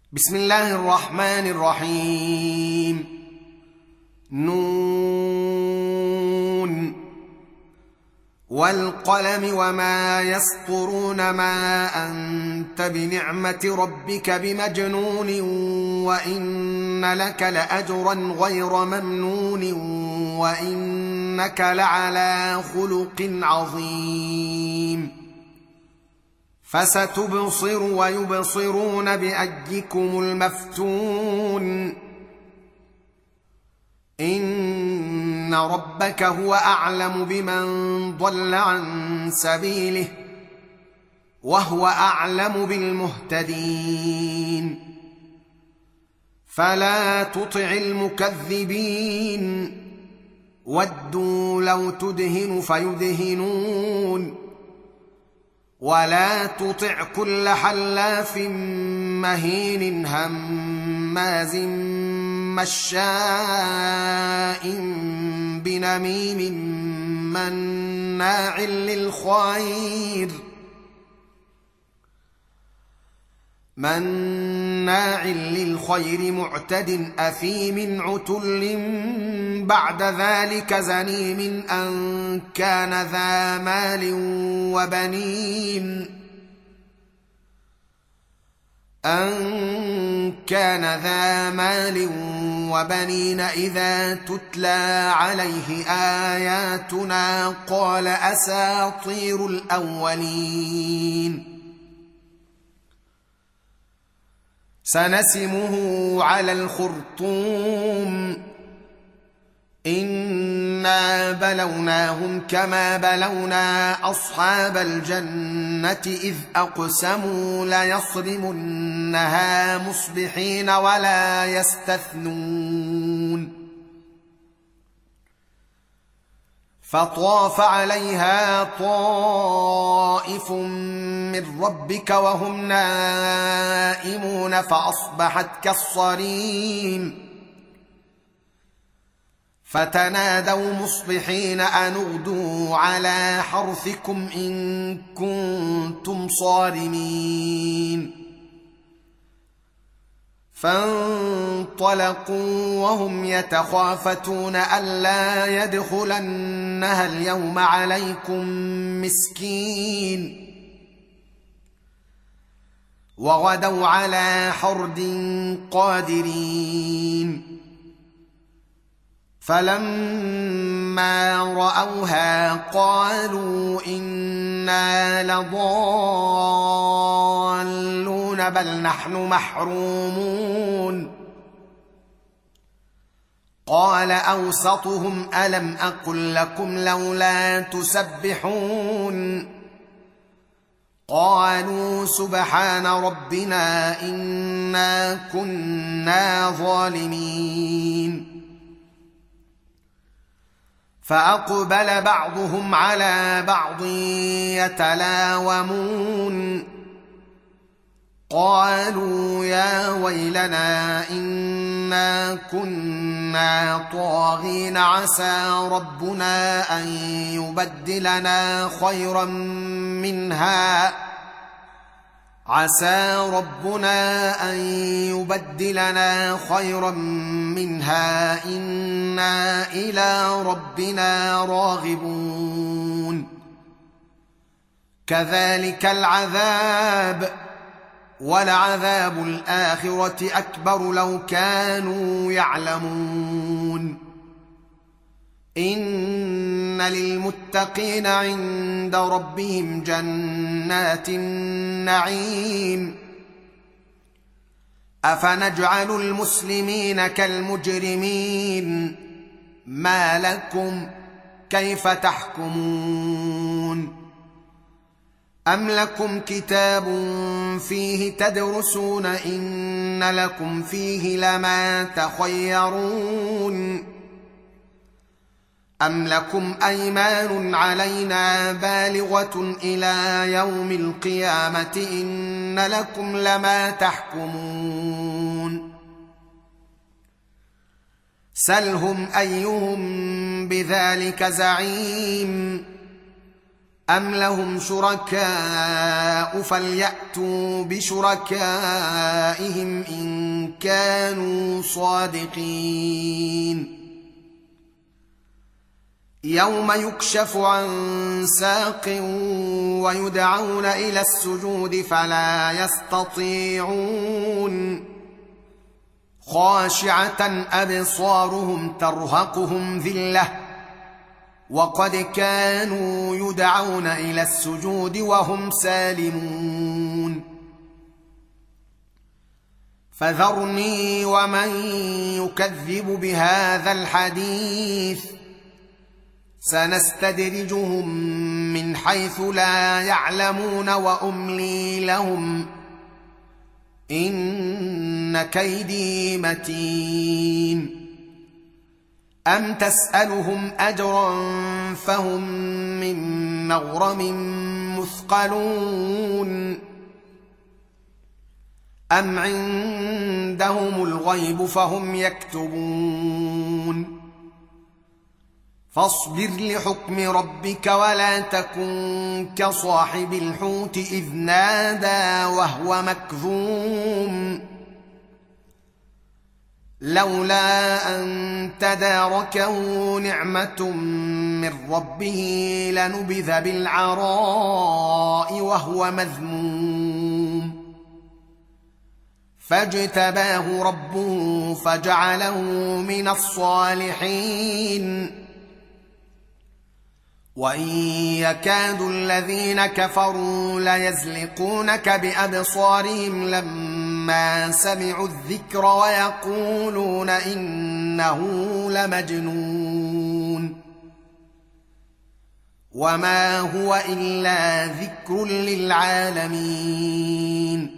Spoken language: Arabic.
بسم الله الرحمن الرحيم. نون والقلم وما يسطرون ما أنت بنعمة ربك بمجنون وإن لك لأجرا غير ممنون وإنك لعلى خلق عظيم. فستبصر ويبصرون بأيكم المفتون. إن ربك هو أعلم بمن ضل عن سبيله وهو أعلم بالمهتدين. فلا تطع المكذبين ودوا لو تدهن فيدهنون ولا تطع كل حلاف مهين هماز مشاء بنميم مناع للخير معتد أثيم عتل بعد ذلك زنيم أن كان ذا مال وبنين إذا تتلى عليه آياتنا قال أساطير الأولين. سنسمه على الخرطوم. إنا بلوناهم كما بلونا أصحاب الجنة إذ أقسموا ليصرمنها مصبحين ولا يستثنون. فطاف عليها طائف من ربك وهم نائمون فأصبحت كالصريم. فتنادوا مصبحين أن اغدوا على حرثكم إن كنتم صارمين. فانطلقوا وهم يتخافتون ألا يدخلنها اليوم عليكم مسكين. وغدوا على حرد قادرين. فلما رأوها قالوا إنا لضالون بل نحن محرومون. قال أوسطهم ألم أقل لكم لولا تسبحون. قالوا سبحان ربنا إنا كنا ظالمين. فأقبل بعضهم على بعض يتلاومون. قالوا يا ويلنا إنا كنا طاغين عسى ربنا أن يبدلنا خيرا منها إنا إلى ربنا راغبون. كذلك العذاب ولعذاب الآخرة أكبر لو كانوا يعلمون. إن للمتقين عند ربهم جنات النعيم. أفنجعل المسلمين كالمجرمين ما لكم كيف تحكمون. أم لكم كتاب فيه تدرسون إن لكم فيه لما تخيرون. أم لكم أيمان علينا بالغة إلى يوم القيامة إن لكم لما تحكمون. سلهم أيهم بذلك زعيم. أم لهم شركاء فليأتوا بشركائهم إن كانوا صادقين يوم يكشف عن ساق ويدعون إلى السجود فلا يستطيعون خاشعة أبصارهم ترهقهم ذلة وقد كانوا يدعون إلى السجود وهم سالمون فذرني ومن يكذب بهذا الحديث سنستدرجهم من حيث لا يعلمون وأملي لهم إن كيدي متين أم تسألهم أجرا فهم من مغرم مثقلون أم عندهم الغيب فهم يكتبون فاصبر لحكم ربك ولا تكن كصاحب الحوت إذ نادى وهو مكظوم لولا أن تداركه نعمة من ربه لنبذ بالعراء وهو مذموم فاجتباه ربه فجعله من الصالحين وإن يكاد الذين كفروا ليزلقونك بأبصارهم لما سمعوا الذكر ويقولون إنه لمجنون وما هو إلا ذكر للعالمين